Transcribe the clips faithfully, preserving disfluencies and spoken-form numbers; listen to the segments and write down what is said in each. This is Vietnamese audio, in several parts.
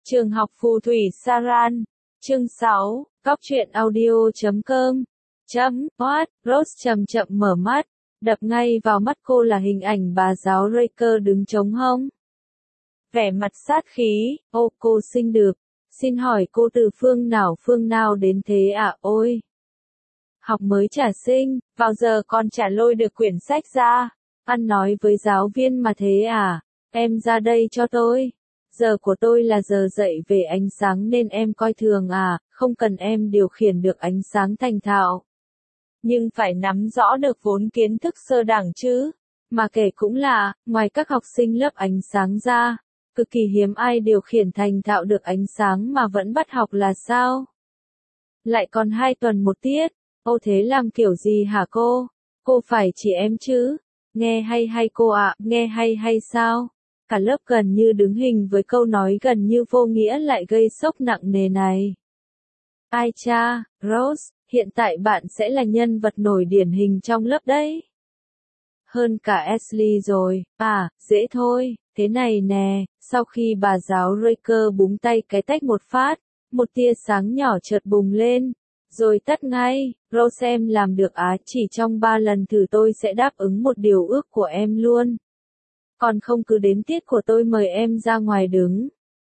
Trường học phù thủy Saran. Chương sáu, góc truyện audio chấm com. Chấm, what, Rose chậm chậm mở mắt, đập ngay vào mắt cô là hình ảnh bà giáo Raker đứng trống hông. Vẻ mặt sát khí, ô cô xinh được, xin hỏi cô từ phương nào phương nào đến thế à, ôi. Học mới trả sinh, vào giờ còn chả lôi được quyển sách ra, ăn nói với giáo viên mà thế à, em ra đây cho tôi. Giờ của tôi là giờ dậy về ánh sáng nên em coi thường à, không cần em điều khiển được ánh sáng thành thạo. Nhưng phải nắm rõ được vốn kiến thức sơ đẳng chứ. Mà kể cũng là, ngoài các học sinh lớp ánh sáng ra, cực kỳ hiếm ai điều khiển thành thạo được ánh sáng mà vẫn bắt học là sao? Lại còn hai tuần một tiết, ô thế làm kiểu gì hả cô? Cô phải chỉ em chứ? Nghe hay hay cô ạ, nghe hay hay sao? Cả lớp gần như đứng hình với câu nói gần như vô nghĩa lại gây sốc nặng nề này. Ai cha, Rose, hiện tại bạn sẽ là nhân vật nổi điển hình trong lớp đấy. Hơn cả Ashley rồi, à, dễ thôi, thế này nè, sau khi bà giáo Raker búng tay cái tách một phát, một tia sáng nhỏ chợt bùng lên, rồi tắt ngay. Rose, em làm được á, chỉ trong ba lần thử tôi sẽ đáp ứng một điều ước của em luôn. Còn không cứ đến tiết của tôi mời em ra ngoài đứng.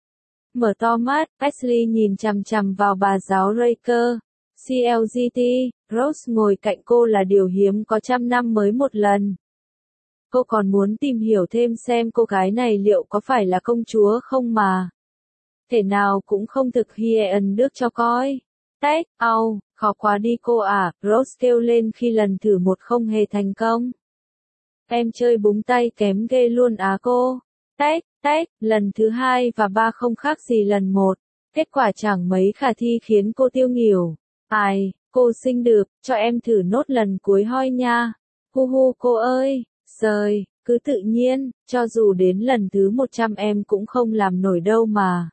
Mở to mắt, Ashley nhìn chằm chằm vào bà giáo Raker. xê lờ giê tê, Rose ngồi cạnh cô là điều hiếm có trăm năm mới một lần. Cô còn muốn tìm hiểu thêm xem cô gái này liệu có phải là công chúa không mà. Thể nào cũng không thực hiện được cho coi. Tách, au, khó quá đi cô à, Rose kêu lên khi lần thử một không hề thành công. Em chơi búng tay kém ghê luôn á cô. Tách, tách, lần thứ hai và ba không khác gì lần một. Kết quả chẳng mấy khả thi khiến cô tiêu nghỉu. Ai, cô xinh được, cho em thử nốt lần cuối hoi nha. Hu hu cô ơi, trời, cứ tự nhiên, cho dù đến lần thứ một trăm em cũng không làm nổi đâu mà.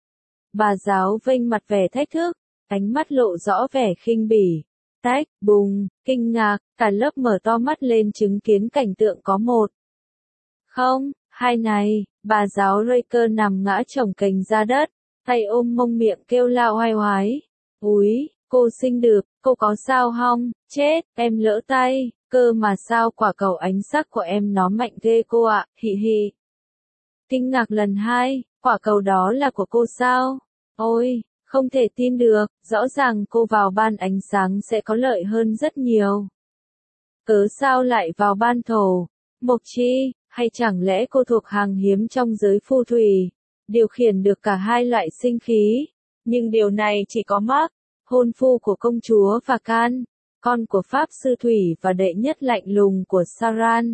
Bà giáo vênh mặt vẻ thách thức, ánh mắt lộ rõ vẻ khinh bỉ. Tách, bùng, kinh ngạc, cả lớp mở to mắt lên chứng kiến cảnh tượng có một. Không, hai này, bà giáo Raker nằm ngã chồng kềnh ra đất, tay ôm mông miệng kêu la oai oái. Úi, cô xinh được, cô có sao hong, chết, em lỡ tay, cơ mà sao quả cầu ánh sắc của em nó mạnh ghê cô ạ, hị hị. Kinh ngạc lần hai, quả cầu đó là của cô sao? Ôi, không thể tin được, rõ ràng cô vào ban ánh sáng sẽ có lợi hơn rất nhiều. Cớ sao lại vào ban thổ, mộc chi, hay chẳng lẽ cô thuộc hàng hiếm trong giới phù thủy, điều khiển được cả hai loại sinh khí, nhưng điều này chỉ có Mark, hôn phu của công chúa và Can, con của pháp sư thủy và đệ nhất lạnh lùng của Saran.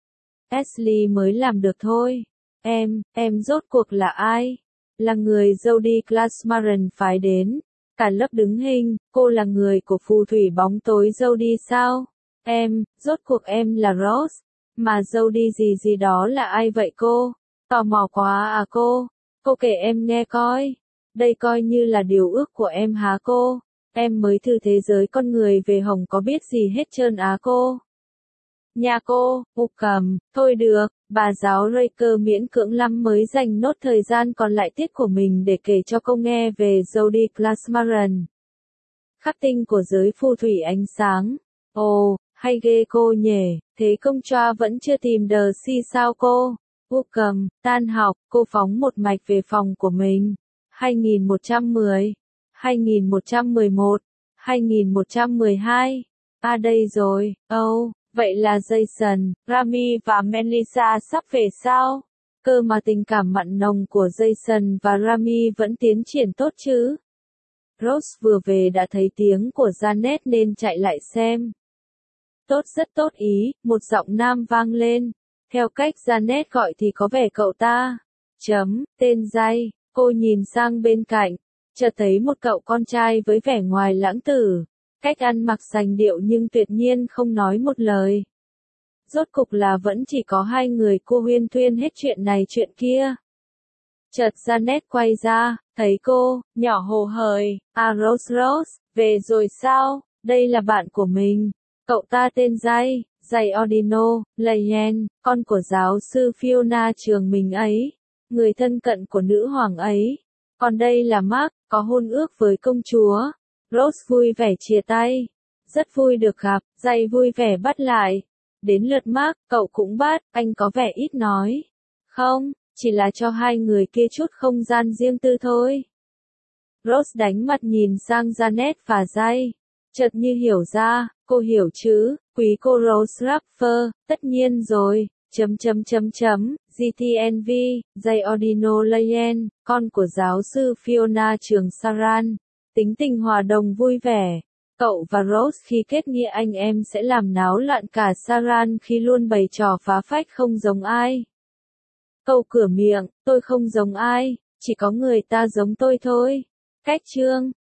Ashley mới làm được thôi. Em, em rốt cuộc là ai? Là người Jodie Glassmaran phái đến. Cả lớp đứng hình, cô là người của phù thủy bóng tối Jodie sao? Em, rốt cuộc em là Rose. Mà Jodie gì gì đó là ai vậy cô? Tò mò quá à cô? Cô kể em nghe coi. Đây coi như là điều ước của em hả cô? Em mới thử thế giới con người về hồng có biết gì hết trơn á cô? Nhà cô, u cầm, thôi được, bà giáo Raker miễn cưỡng lắm mới dành nốt thời gian còn lại tiết của mình để kể cho cô nghe về Jodie Glassmaran. Khắc tinh của giới phù thủy ánh sáng. Ồ, hay ghê cô nhỉ, thế công choa vẫn chưa tìm đờ si sao cô? U cầm, tan học, cô phóng một mạch về phòng của mình. hai nghìn một trăm mười, hai nghìn một trăm mười một, hai nghìn một trăm mười hai. À đây rồi, oh. Vậy là Jason, Rami và Melissa sắp về sao? Cơ mà tình cảm mặn nồng của Jason và Rami vẫn tiến triển tốt chứ? Rose vừa về đã thấy tiếng của Janet nên chạy lại xem. Tốt, rất tốt ý, một giọng nam vang lên. Theo cách Janet gọi thì có vẻ cậu ta. Chấm, tên Jay, cô nhìn sang bên cạnh, chợt thấy một cậu con trai với vẻ ngoài lãng tử. Cách ăn mặc sành điệu nhưng tuyệt nhiên không nói một lời. Rốt cục là vẫn chỉ có hai người cô huyên thuyên hết chuyện này chuyện kia. Chợt Janet quay ra, thấy cô, nhỏ hồ hởi, à Rose Rose, về rồi sao, đây là bạn của mình. Cậu ta tên Jay, Jay Ordino, Layen, con của giáo sư Fiona trường mình ấy, người thân cận của nữ hoàng ấy. Còn đây là Mark, có hôn ước với công chúa. Rose vui vẻ chia tay. Rất vui được gặp, Jay vui vẻ bắt lại. Đến lượt Mark, cậu cũng bắt, anh có vẻ ít nói. Không, chỉ là cho hai người kia chút không gian riêng tư thôi. Rose đánh mặt nhìn sang Janet và Jay. Chợt như hiểu ra, cô hiểu chứ, quý cô Rose Rapper, tất nhiên rồi, chấm chấm chấm chấm, giê tê en vê, Jay Ordino Layen, con của giáo sư Fiona trường Saran. Tính tình hòa đồng vui vẻ. Cậu và Rose khi kết nghĩa anh em sẽ làm náo loạn cả Saran khi luôn bày trò phá phách không giống ai. Cậu cửa miệng, tôi không giống ai, chỉ có người ta giống tôi thôi. Cách chương